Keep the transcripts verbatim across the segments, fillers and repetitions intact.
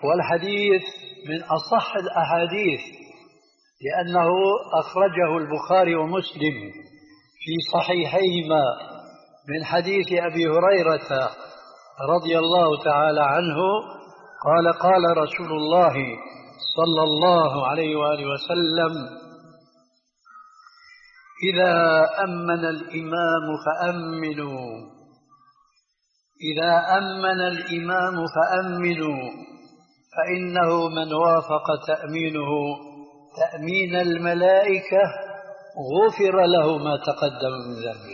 والحديث من أصح الأحاديث، لأنه أخرجه البخاري ومسلم في صحيحيهما من حديث أبي هريرة رضي الله تعالى عنه قال قال رسول الله صلى الله عليه وآله وسلم: إذا أمن الإمام فأمنوا إذا أمن الإمام فأمنوا فإنه من وافق تأمينه تأمين الملائكة غفر له ما تقدم من ذنبه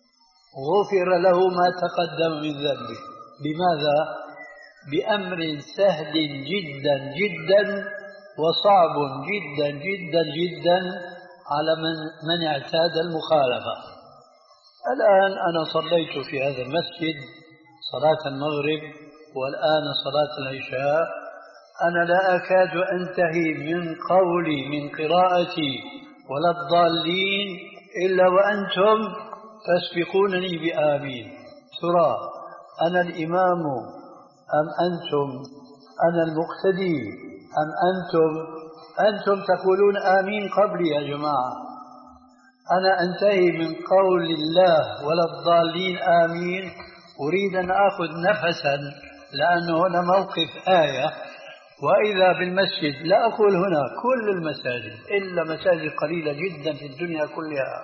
غفر له ما تقدم من ذنبه. بماذا؟ بأمر سهل جدا جدا وصعب جدا جدا جدا على من, من اعتاد المخالفة. الآن أنا صليت في هذا المسجد صلاة المغرب والآن صلاة العشاء، أنا لا أكاد أنتهي من قولي من قراءتي ولا الضالين إلا وأنتم تسبقونني بآمين. ترى أنا الإمام أم أنتم؟ أنا المقتدي أم أنتم؟ أنتم تقولون آمين قبلي يا جماعة. أنا أنتهي من قول الله ولا الضالين آمين، أريد أن أخذ نفسا لأنه هنا موقف آية، وإذا بالمسجد، لا أقول هنا كل المساجد إلا مساجد قليلة جدا في الدنيا كلها،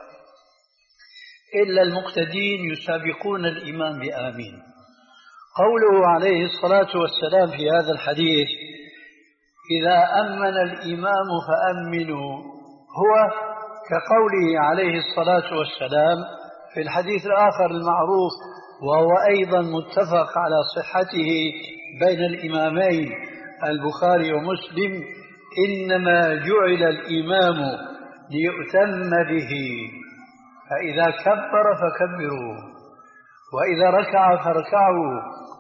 إلا المقتدين يسابقون الإمام بآمين. قوله عليه الصلاة والسلام في هذا الحديث: إذا أمن الإمام فأمنوا، هو كقوله عليه الصلاة والسلام في الحديث الآخر المعروف وهو أيضا متفق على صحته بين الإمامين البخاري ومسلم: إنما جعل الإمام ليؤتم به، فإذا كبر فكبروا، وإذا ركع فاركعوا،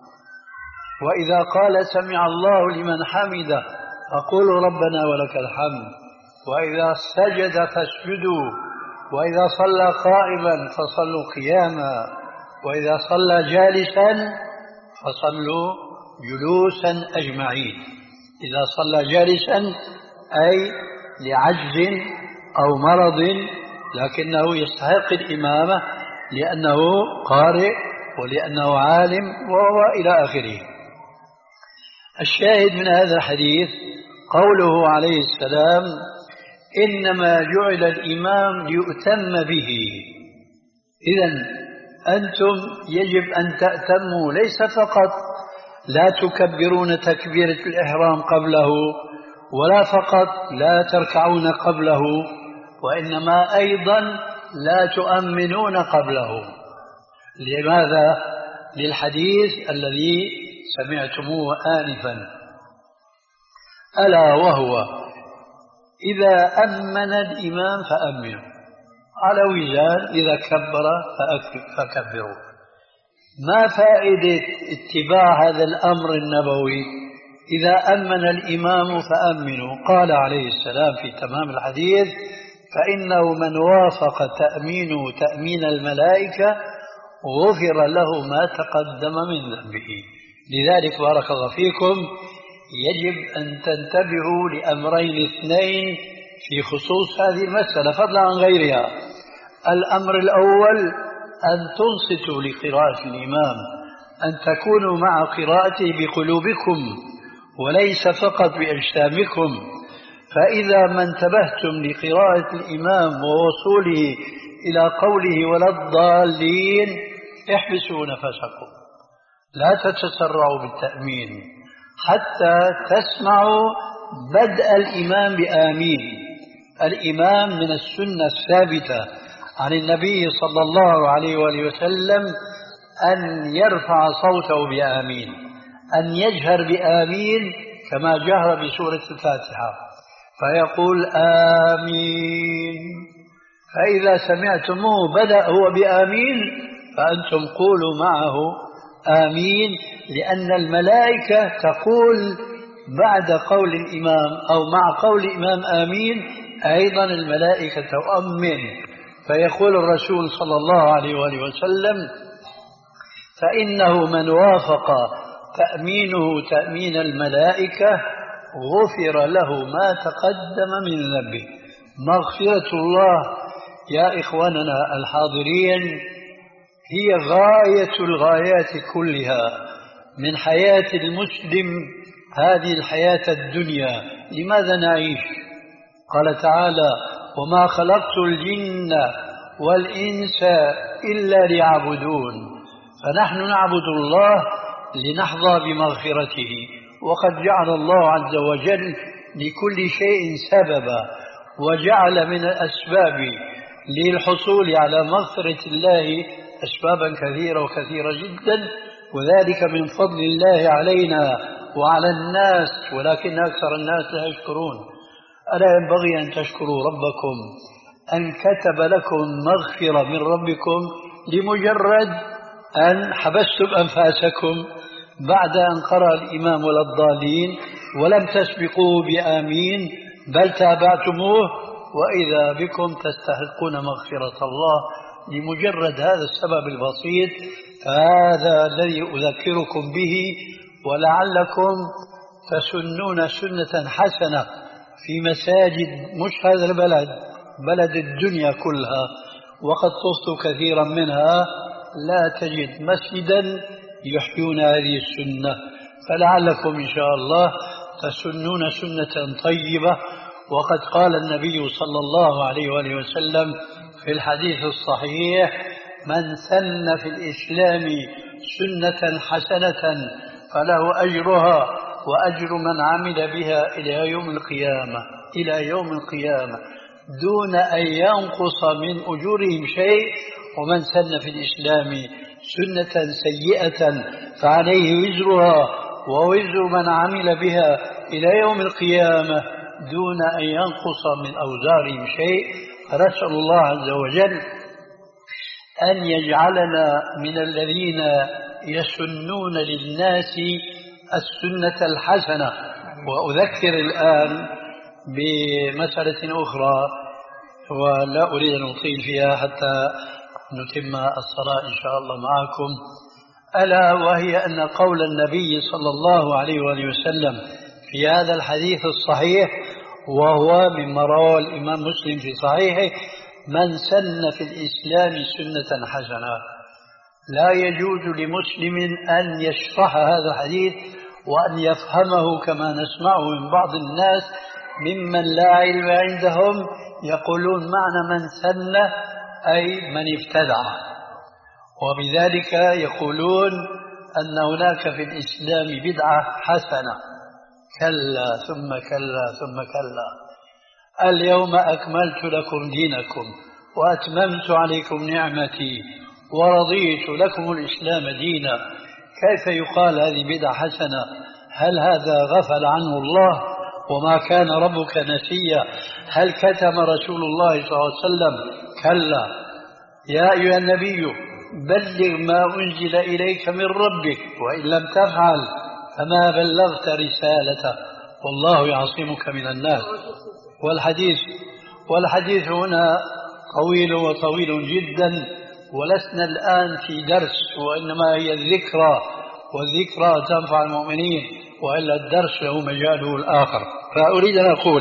وإذا قال سمع الله لمن حمده فقولوا ربنا ولك الحمد، وإذا سجد فاسجدوا، وإذا صلى قائما فصلوا قياما، وإذا صلى جالسا فصلوا جلوسا أجمعين. إذا صلى جالسا أي لعجز أو مرض لكنه يستحق الإمامة لأنه قارئ ولأنه عالم وهو إلى آخره. الشاهد من هذا الحديث قوله عليه السلام: إنما جعل الإمام ليؤتم به. إذن أنتم يجب أن تأتموا، ليس فقط لا تكبرون تكبيرة الإحرام قبله، ولا فقط لا تركعون قبله، وإنما أيضا لا تؤمنون قبله. لماذا؟ للحديث الذي سمعتموه آنفا، ألا وهو: إذا أمن الإمام فأمنوا، على وزان إذا كبر فكبروا. ما فائدة اتباع هذا الأمر النبوي؟ إذا أمن الإمام فأمنوا. قال عليه السلام في تمام الحديث: فإنه من وافق تأمينه تأمين الملائكة غفر له ما تقدم من ذنبه. لذلك بارك الله فيكم يجب أن تنتبهوا لأمرين اثنين في خصوص هذه المسألة فضلا عن غيرها. الأمر الأول أن تنصتوا لقراءة الإمام، أن تكونوا مع قراءته بقلوبكم وليس فقط بأجسامكم. فإذا ما انتبهتم لقراءة الإمام ووصوله إلى قوله ولا الضالين احبسوا نفسكم، لا تتسرعوا بالتأمين حتى تسمعوا بدء الإمام بآمين. الإمام من السنة الثابتة عن النبي صلى الله عليه وآله وسلم أن يرفع صوته بآمين، أن يجهر بآمين كما جهر بسورة الفاتحة، فيقول آمين. فإذا سمعتموه بدأ هو بآمين فأنتم قولوا معه آمين، لأن الملائكة تقول بعد قول الإمام أو مع قول الإمام آمين أيضا الملائكة تؤمن. فيقول الرسول صلى الله عليه وآله وسلم: فإنه من وافق تأمينه تأمين الملائكة غفر له ما تقدم من ذنبه. مغفرة الله يا إخواننا الحاضرين هي غاية الغايات كلها من حياة المسلم، هذه الحياة الدنيا. لماذا نعيش؟ قال تعالى: وما خلقت الجن والإنس إلا ليعبدون. فنحن نعبد الله لنحظى بمغفرته، وقد جعل الله عز وجل لكل شيء سببا، وجعل من الأسباب للحصول على مغفرة الله أسبابا كثيرة وكثيرة جدا، وذلك من فضل الله علينا وعلى الناس، ولكن أكثر الناس لا يشكرون. ألا ينبغي أن تشكروا ربكم أن كتب لكم مغفرة من ربكم لمجرد أن حبستم أنفاسكم بعد أن قرأ الإمام ولا الضالين ولم تسبقوه بآمين، بل تابعتموه، وإذا بكم تستحقون مغفرة الله لمجرد هذا السبب البسيط. فهذا الذي أذكركم به، ولعلكم تسنون سنة حسنة في مساجد مش هذا البلد، بلد الدنيا كلها، وقد طفت كثيرا منها لا تجد مسجدا يحيون هذه السنة، فلعلكم إن شاء الله تسنون سنة طيبة. وقد قال النبي صلى الله عليه وآله وسلم في الحديث الصحيح: من سن في الإسلام سنة حسنة فله أجرها وأجر من عمل بها إلى يوم القيامة، إلى يوم القيامة، دون أن ينقص من أجورهم شيء. ومن سن في الإسلام سنة سيئة فعليه وزرها ووزر من عمل بها إلى يوم القيامة دون أن ينقص من أوزارهم شيء. فنسأل الله عز وجل أن يجعلنا من الذين يسنون للناس السنة الحسنة. وأذكر الآن بمسألة أخرى ولا أريد أن أطيل فيها حتى نتم الصلاة إن شاء الله معكم، ألا وهي أن قول النبي صلى الله عليه وآله وسلم في هذا الحديث الصحيح، وهو مما رواه الإمام مسلم في صحيحه: من سن في الإسلام سنة حسنة. لا يجوز لمسلم أن يشرح هذا الحديث وأن يفهمه كما نسمعه من بعض الناس ممن لا علم عندهم، يقولون معنى من سن أي من ابتدع، وبذلك يقولون أن هناك في الإسلام بدعة حسنة. كلا ثم كلا ثم كلا. اليوم أكملت لكم دينكم وأتممت عليكم نعمتي ورضيت لكم الإسلام دينا. كيف يقال هذه بدعة حسنة؟ هل هذا غفل عنه الله وما كان ربك نسيا؟ هل كتم رسول الله صلى الله عليه وسلم؟ كلا. يا أيها النبي بلغ ما أنزل إليك من ربك وإن لم تفعل فما بلغت رسالته والله يعصمك من الناس. والحديث والحديث هنا طويل وطويل جدا، ولسنا الآن في درس، وإنما هي الذكرى، والذكرى تنفع المؤمنين، وإلا الدرس له مجاله الآخر. فأريد أن أقول: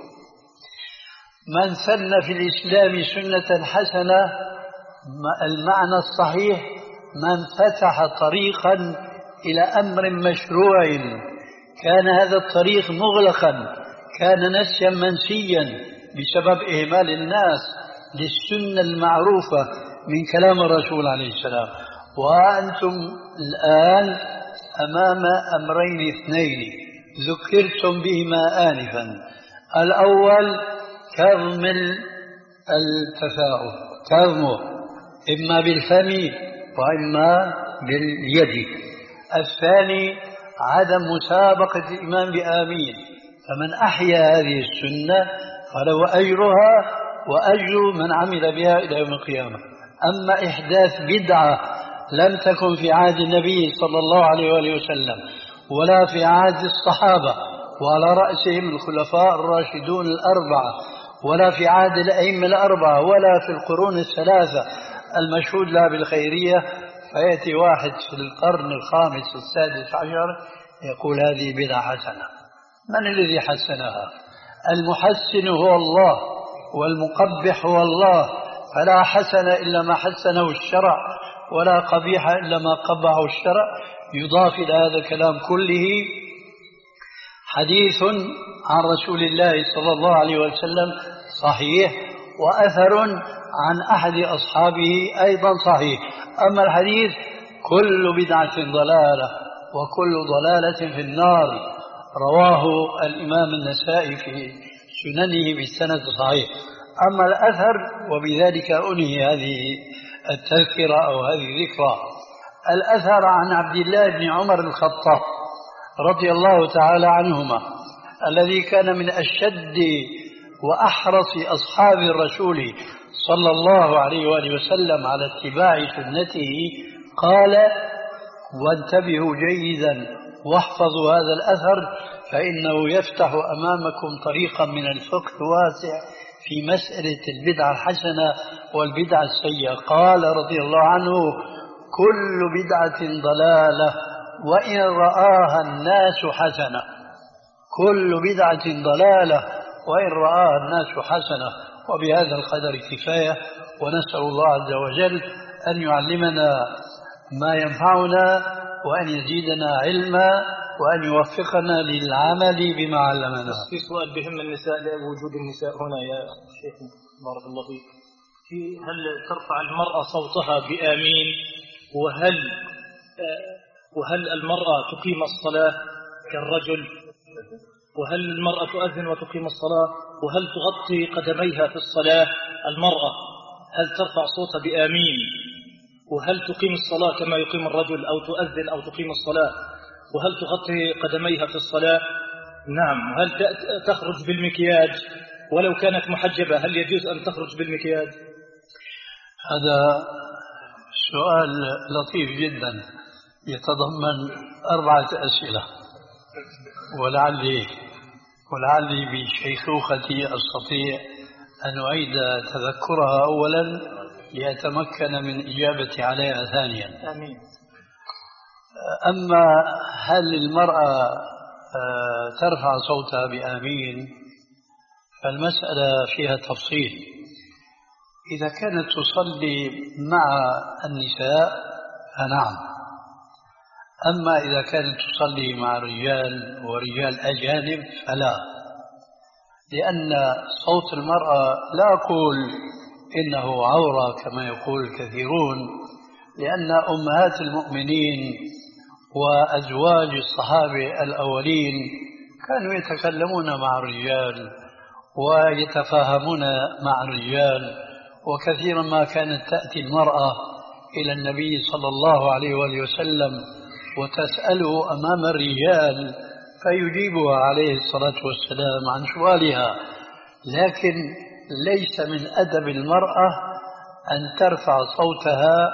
من سن في الإسلام سنة حسنة، المعنى الصحيح من فتح طريقا إلى أمر مشروع كان هذا الطريق مغلقا، كان نسيا منسيا بسبب إهمال الناس للسنة المعروفة من كلام الرسول عليه السلام. وأنتم الآن أمام أمرين اثنين ذكرتم بهما آنفا: الأول كظم التفاؤل، كظمه إما بالفم وإما باليد. الثاني عدم مسابقة الإمام بآمين. فمن أحيا هذه السنة فله أجرها وأجر من عمل بها إلى يوم القيامة. أما إحداث بدعة لم تكن في عهد النبي صلى الله عليه وآله وسلم ولا في عهد الصحابة وعلى رأسهم الخلفاء الراشدون الأربعة، ولا في عهد الأئمة الأربعة، ولا في القرون الثلاثة المشهود لها بالخيرية، فيأتي واحد في القرن الخامس السادس عشر يقول هذه بدعة حسنة. من الذي حسنها؟ المحسن هو الله والمقبح هو الله، فلا حسن إلا ما حسنه الشرع ولا قبيح إلا ما قبحه الشرع. يضاف إلى هذا الكلام كله حديث عن رسول الله صلى الله عليه وسلم صحيح، وأثر عن أحد أصحابه أيضا صحيح. أما الحديث كل بدعة ضلالة وكل ضلالة في النار، رواه الإمام النسائي في سننه بالسند الصحيح. أما الأثر، وبذلك أنهي هذه التذكرة أو هذه الذكرى، الأثر عن عبد الله بن عمر الخطاب رضي الله تعالى عنهما، الذي كان من أشد وأحرص أصحاب الرسول صلى الله عليه وآله وسلم على اتباع سنته، قال: وانتبهوا جيدا واحفظوا هذا الأثر فإنه يفتح أمامكم طريقا من الفقه الواسع في مسألة البدعة الحسنة والبدعة السيئة. قال رضي الله عنه: كل بدعة ضلالة وإن رآها الناس حسنة. كل بدعة ضلالة وإن رآها الناس حسنة. وبهذا القدر كفاية، ونسأل الله عز وجل أن يعلمنا ما ينفعنا وأن يزيدنا علما وأن يوفقنا للعمل بما علمنا. في سؤال بهم النساء لوجود النساء هنا يا شيخ بارك الله فيك، في هل ترفع المرأة صوتها بآمين؟ وهل وهل المرأة تقيم الصلاة كالرجل؟ وهل المرأة تؤذن وتقيم الصلاة؟ وهل تغطي قدميها في الصلاة المرأة؟ هل ترفع صوتها بآمين؟ وهل تقيم الصلاة كما يقيم الرجل أو تؤذن أو تقيم الصلاة؟ وهل تغطي قدميها في الصلاة؟ نعم. وهل تخرج بالمكياج ولو كانت محجبة؟ هل يجوز أن تخرج بالمكياج؟ هذا سؤال لطيف جدا يتضمن أربعة أسئلة، ولعلي ولعلي بشيخوختي أستطيع أن أعيد تذكرها أولا ليتمكن من إجابة عليها ثانيا. آمين. أما هل المرأة ترفع صوتها بآمين، فالمسألة فيها تفصيل. إذا كانت تصلي مع النساء فنعم، أما إذا كانت تصلي مع رجال ورجال أجانب فلا، لأن صوت المرأة لا أقول إنه عورة كما يقول الكثيرون، لأن أمهات المؤمنين وأزواج الصحابة الأولين كانوا يتكلمون مع الرجال ويتفاهمون مع الرجال، وكثيرا ما كانت تأتي المرأة إلى النبي صلى الله عليه وآله وسلم وتسأله أمام الرجال فيجيبها عليه الصلاة والسلام عن سؤالها. لكن ليس من أدب المرأة أن ترفع صوتها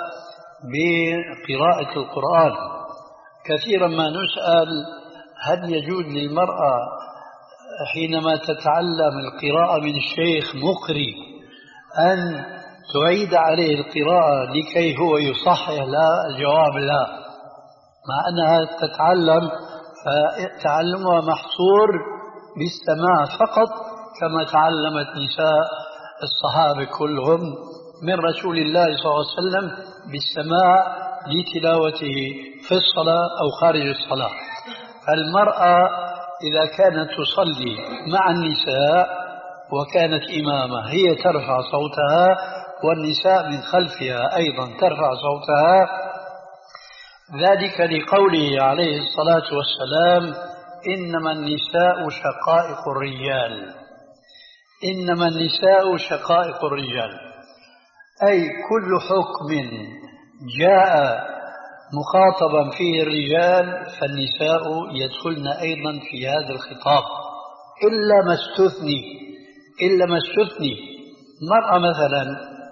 بقراءة القرآن. كثيرا ما نسأل هل يجوز للمرأة حينما تتعلم القراءة من الشيخ مقري أن تعيد عليه القراءة لكي هو يصحح؟ لا، الجواب لا، مع أنها تتعلم فتعلمها محصور بالسماع فقط، كما تعلمت نساء الصحابة كلهم من رسول الله صلى الله عليه وسلم بالسماع لتلاوته في الصلاة أو خارج الصلاة. فالمرأة إذا كانت تصلي مع النساء وكانت إمامة هي ترفع صوتها، والنساء من خلفها أيضا ترفع صوتها، ذلك لقوله عليه الصلاة والسلام: إنما النساء شقائق الرجال. إنما النساء شقائق الرجال، أي كل حكم جاء مخاطبا فيه الرجال فالنساء يدخلن أيضا في هذا الخطاب، إلا ما استثني إلا ما استثني مرأة مثلا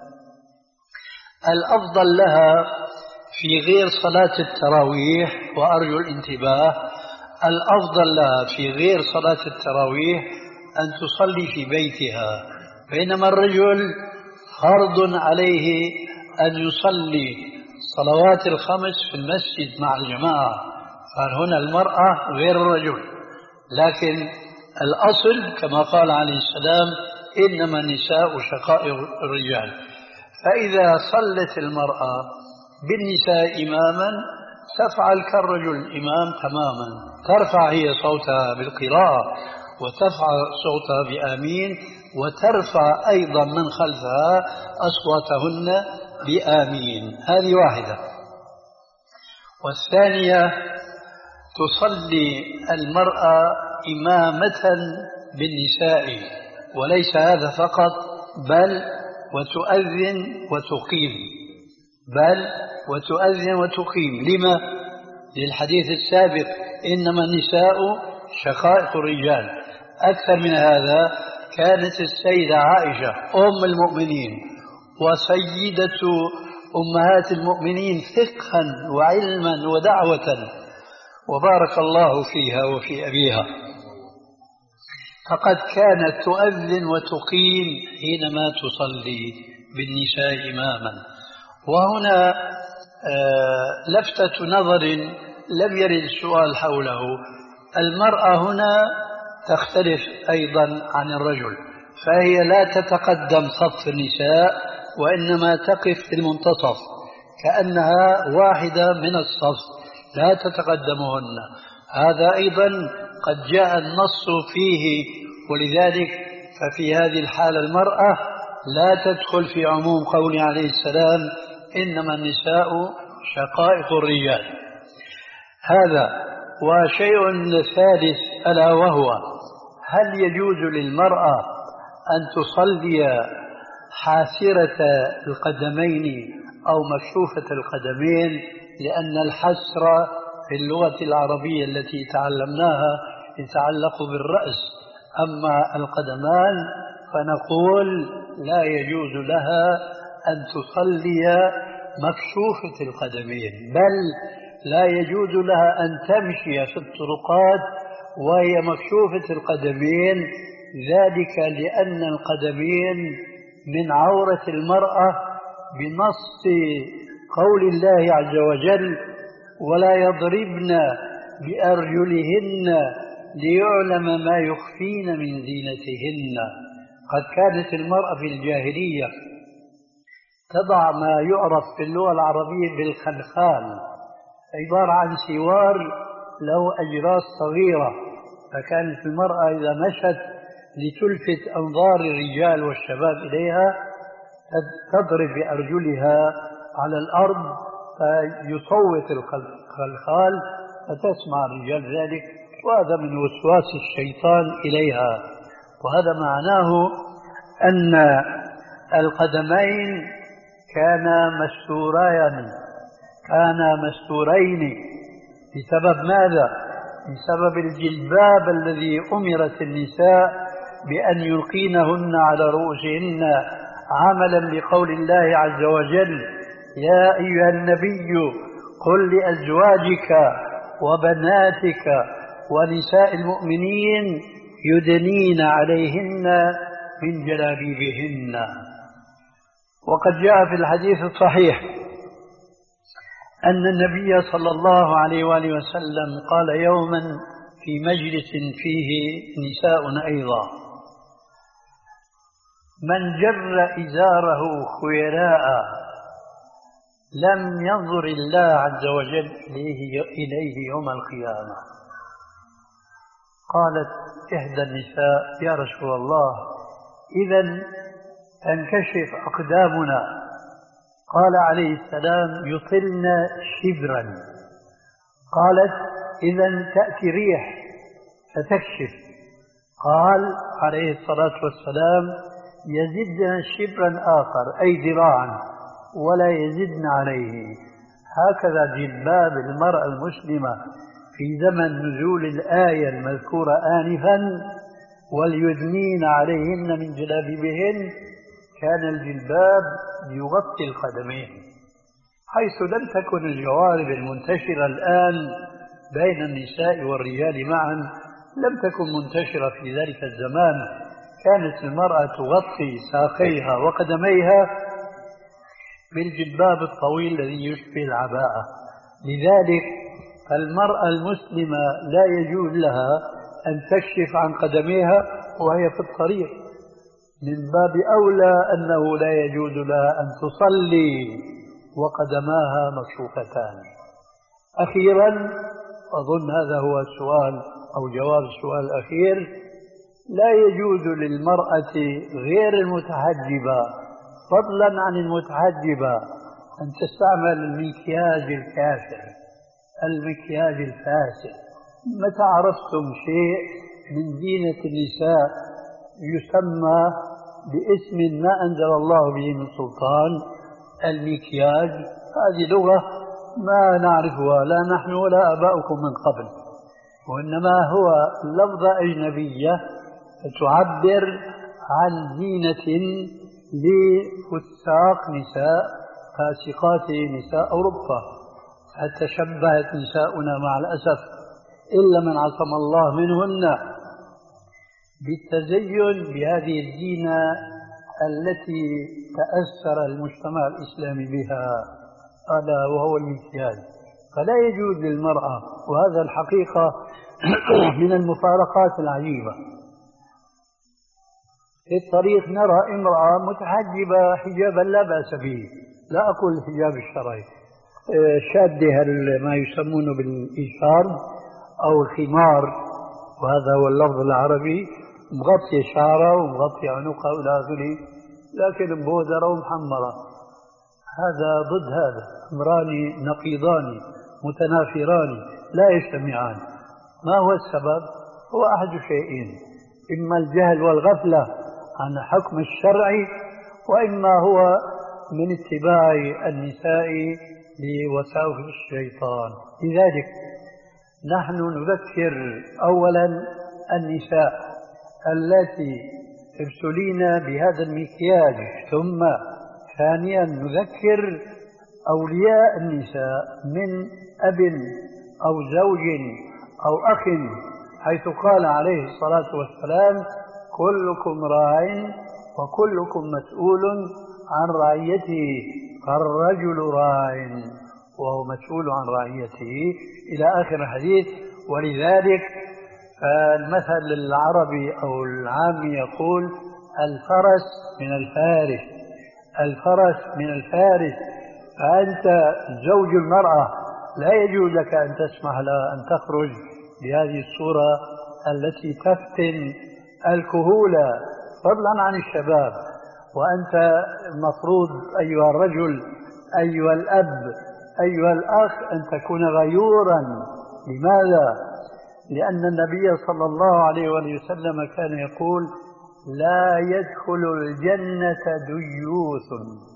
الأفضل لها في غير صلاة التراويح، وأرجو الانتباه، الأفضل لها في غير صلاة التراويح أن تصلي في بيتها، بينما الرجل فرض عليه أن يصلي الصلوات الخمس في المسجد مع الجماعة، فهنا المرأة غير الرجل. لكن الأصل كما قال عليه السلام إنما النساء شقائق الرجال. فإذا صلت المرأة بالنساء إماما تفعل كالرجل الإمام تماما، ترفع هي صوتها بالقراءة وترفع صوتها بآمين، وترفع أيضا من خلفها أصواتهن بآمين. هذه واحدة. والثانية تصلي المرأة إمامة بالنساء، وليس هذا فقط، بل وتؤذن وتقيم، بل وتؤذن وتقيم. لما؟ للحديث السابق إنما النساء شقائق الرجال. أكثر من هذا، كانت السيدة عائشة أم المؤمنين وسيدة أمهات المؤمنين فقها وعلما ودعوة، وبارك الله فيها وفي أبيها، فقد كانت تؤذن وتقيم حينما تصلي بالنساء إماما. وهنا لفتة نظر لم يرد السؤال حوله. المرأة هنا تختلف أيضا عن الرجل، فهي لا تتقدم صف النساء، وإنما تقف في المنتصف كأنها واحدة من الصف، لا تتقدمهن. هذا أيضا قد جاء النص فيه، ولذلك ففي هذه الحالة المرأة لا تدخل في عموم قول عليه السلام إنما النساء شقائق الرجال. هذا. وشيء ثالث ألا وهو: هل يجوز للمرأة أن تصلي حاسرة القدمين أو مكشوفة القدمين؟ لأن الحسر في اللغة العربية التي تعلمناها يتعلق بالرأس، أما القدمان فنقول لا يجوز لها أن تصلي مكشوفة القدمين، بل لا يجوز لها أن تمشي في الطرقات وهي مكشوفة القدمين، ذلك لأن القدمين من عورة المرأة بنص قول الله عز وجل: ولا يضربن بأرجلهن ليعلم ما يخفين من زينتهن. قد كانت المرأة في الجاهلية تضع ما يعرف في اللغة العربية بالخلخال، عبارة عن سوار له أجراس صغيرة، فكانت المرأة إذا مشت لتلفت أنظار الرجال والشباب إليها تضرب بأرجلها على الأرض فيصوت الخلخال فتسمع الرجال ذلك، وهذا من وسواس الشيطان إليها. وهذا معناه أن القدمين كانا مستورين كانا مستورين بسبب ماذا؟ بسبب الجلباب الذي أمرت النساء بأن يلقينهن على رؤوسهن، عملا بقول الله عز وجل: يا أيها النبي قل لأزواجك وبناتك ونساء المؤمنين يدنين عليهن من جلابيبهن. وقد جاء في الحديث الصحيح أن النبي صلى الله عليه وآله وسلم قال يوما في مجلس فيه نساء أيضا: من جر إزاره خيلاء لم ينظر الله عز وجل إليه, إليه يوم القيامة. قالت إحدى النساء: يا رسول الله، إذن تنكشف أقدامنا. قال عليه السلام: يطلن شبرا. قالت: إذن تأتي ريح فتكشف. قال عليه الصلاة والسلام: يزدن شبرا آخر أي ذراعا ولا يزدن عليه. هكذا جلباب المرأة المسلمة في زمن نزول الآية المذكورة آنفا: وليدنين عليهن من جلابيبهن، كان الجلباب يغطي القدمين، حيث لم تكن الجوارب المنتشرة الآن بين النساء والرجال معا لم تكن منتشرة في ذلك الزمان. كانت المرأة تغطي ساقيها وقدميها بالجلباب الطويل الذي يشبه العباءة. لذلك المرأة المسلمة لا يجوز لها أن تكشف عن قدميها وهي في الطريق، من باب أولى أنه لا يجوز لها أن تصلي وقدماها مكشوفتان. أخيرا، أظن هذا هو السؤال أو جواب السؤال الأخير، لا يجوز للمرأة غير المتحجبة فضلا عن المتحجبة أن تستعمل المكياج الكافر، المكياج الفاسد. متى عرفتم شيء من زينة النساء يسمى باسم ما أنزل الله به من سلطان؟ المكياج هذه لغة ما نعرفها لا نحن ولا آباؤكم من قبل، وإنما هو لفظة أجنبية تعبر عن زينة لفساق نساء فاسقات نساء أوروبا. تشبهت نساؤنا مع الأسف إلا من عصم الله منهن بالتزين بهذه الزينة التي تأثر المجتمع الإسلامي بها، ألا وهو المكياج. فلا يجوز للمرأة، وهذا الحقيقة من المفارقات العجيبة. في الطريق نرى امرأة متحجبة حجابا لا بأس به، لا أقول الحجاب الشرعي، شادها ما يسمونه بالإشار أو الخمار، وهذا هو اللفظ العربي، مغطية شعرها ومغطية عنقها إلى آخره، لكن مبودرة ومحمرة. هذا ضد هذا، أمران نقيضان متنافران لا يجتمعان. ما هو السبب؟ هو أحد شيئين: إما الجهل والغفلة عن حكم الشرع، وإما هو من اتباع النساء لوساوس الشيطان. لذلك نحن نذكر أولا النساء التي ابتلين بهذا المكياج، ثم ثانيا نذكر أولياء النساء من أب أو زوج أو أخ، حيث قال عليه الصلاة والسلام: كلكم راع وكلكم مسؤول عن رعيته، فالرجل راع وهو مسؤول عن رعيته، إلى آخر الحديث. ولذلك المثل العربي أو العامي يقول: الفرس من الفارس، الفرس من الفارس. فأنت زوج المرأة لا يجوز لك أن تسمح لها أن تخرج بهذه الصورة التي تفتن الكهولة فضلا عن الشباب. وأنت المفروض أيها الرجل، أيها الأب، أيها الأخ، أن تكون غيورا. لماذا؟ لأن النبي صلى الله عليه وسلم كان يقول: لا يدخل الجنة ديوث.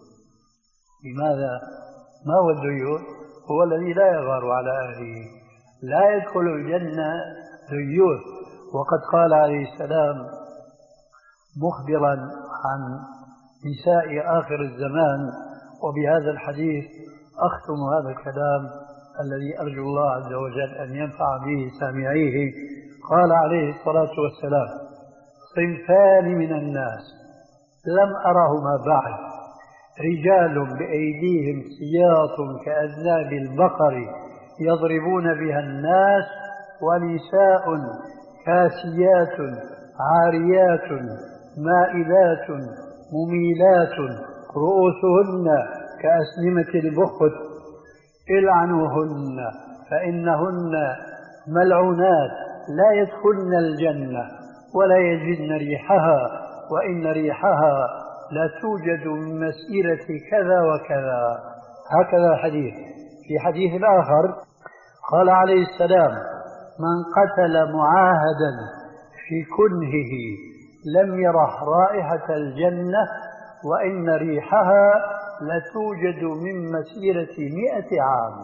لماذا؟ ما هو الديوث؟ هو الذي لا يغار على أهله. لا يدخل الجنة ديوث. وقد قال عليه السلام مخبرا عن نساء آخر الزمان، وبهذا الحديث أختم هذا الكلام الذي أرجو الله عز وجل أن ينفع به سامعيه. قال عليه الصلاة والسلام: صنفان من الناس لم أرهما بعد، رجال بأيديهم سياط كأذناب البقر يضربون بها الناس، ونساء كاسيات عاريات مائلات مميلات رؤوسهن كأسنمة البخت، العنوهن فإنهن ملعونات لا يدخلن الجنة ولا يجدن ريحها، وإن ريحها لا توجد من مسيرة كذا وكذا. هكذا حديث. في حديث آخر قال عليه السلام: من قتل معاهدا في كنهه لم يرح رائحة الجنة، وإن ريحها لتوجد من مسيرة مئة عام.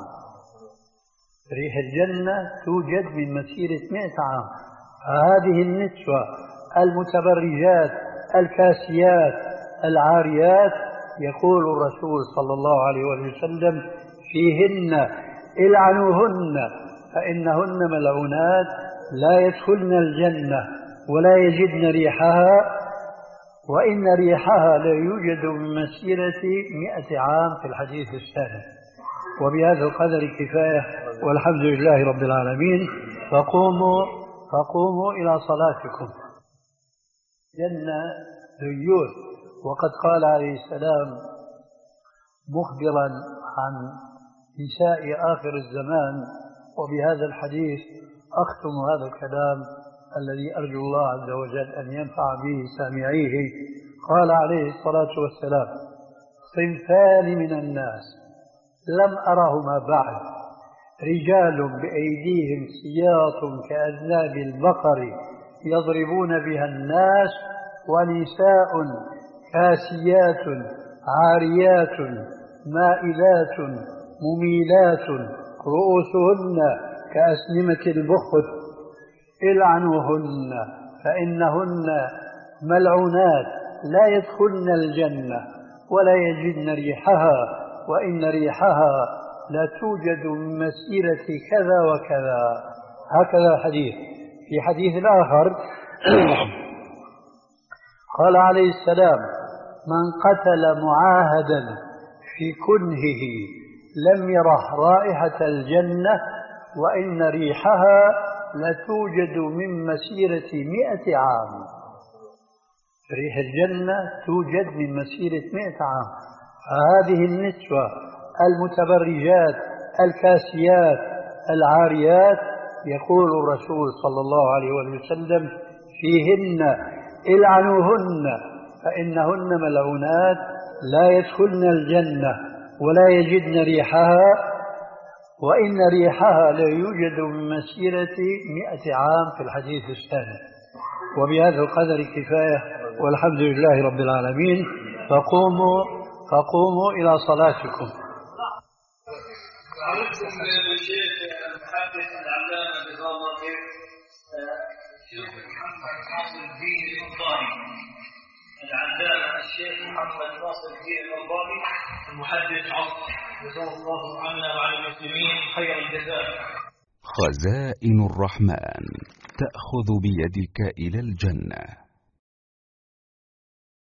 ريح الجنة توجد من مسيرة مئة عام. فهذه النسوة المتبرجات الكاسيات العاريات يقول الرسول صلى الله عليه وسلم فيهن: العنوهن فإنهن ملعونات لا يدخلن الجنة ولا يجدن ريحها، وإن ريحها لا يوجد من مسيرة مئة عام في الحديث الثاني. وبهذا القدر كفاية، والحمد لله رب العالمين. فقوموا فقوموا إلى صلاتكم. جنة ذيول. وقد قال عليه السلام مخبرا عن نساء آخر الزمان، وبهذا الحديث أختم هذا الكلام الذي أرجو الله عز وجل أن ينفع به سامعيه. قال عليه الصلاة والسلام: صنفان من الناس لم أرهما بعد، رجال بأيديهم سياط كأذناب البقر يضربون بها الناس، ونساء كاسيات عاريات مائلات مميلات رؤوسهن كأسنمة البخت، العنوهن فإنهن ملعونات لا يدخلن الجنة ولا يجدن ريحها، وإن ريحها لا توجد من مسيرة كذا وكذا. هكذا حديث. في حديث آخر قال عليه السلام: من قتل معاهدا في كنهه لم يره رائحة الجنة، وإن ريحها لتوجد من مسيرة مئة عام. ريح الجنة توجد من مسيرة مئة عام. فهذه النسوة المتبرجات الكاسيات العاريات يقول الرسول صلى الله عليه وسلم فيهن: العنوهن فإنهن ملعونات لا يدخلن الجنة ولا يجدن ريحها، وإن ريحها لا يوجد من مسيرة مئة عام في الحديث الثاني. وبهذا القدر كفاية، والحمد لله رب العالمين. فقوموا فقوموا إلى صلاتكم. أعرفكم بالشيخ المحدث العلامة جزاه الله خير الشيخ محمد ناصر الدين الألباني، العلامة الشيخ محمد ناصر الدين الألباني المحدث عصر، جزاه الله عنا وعن المسلمين خير الجزاء. خزائن الرحمن تأخذ بيدك إلى الجنة.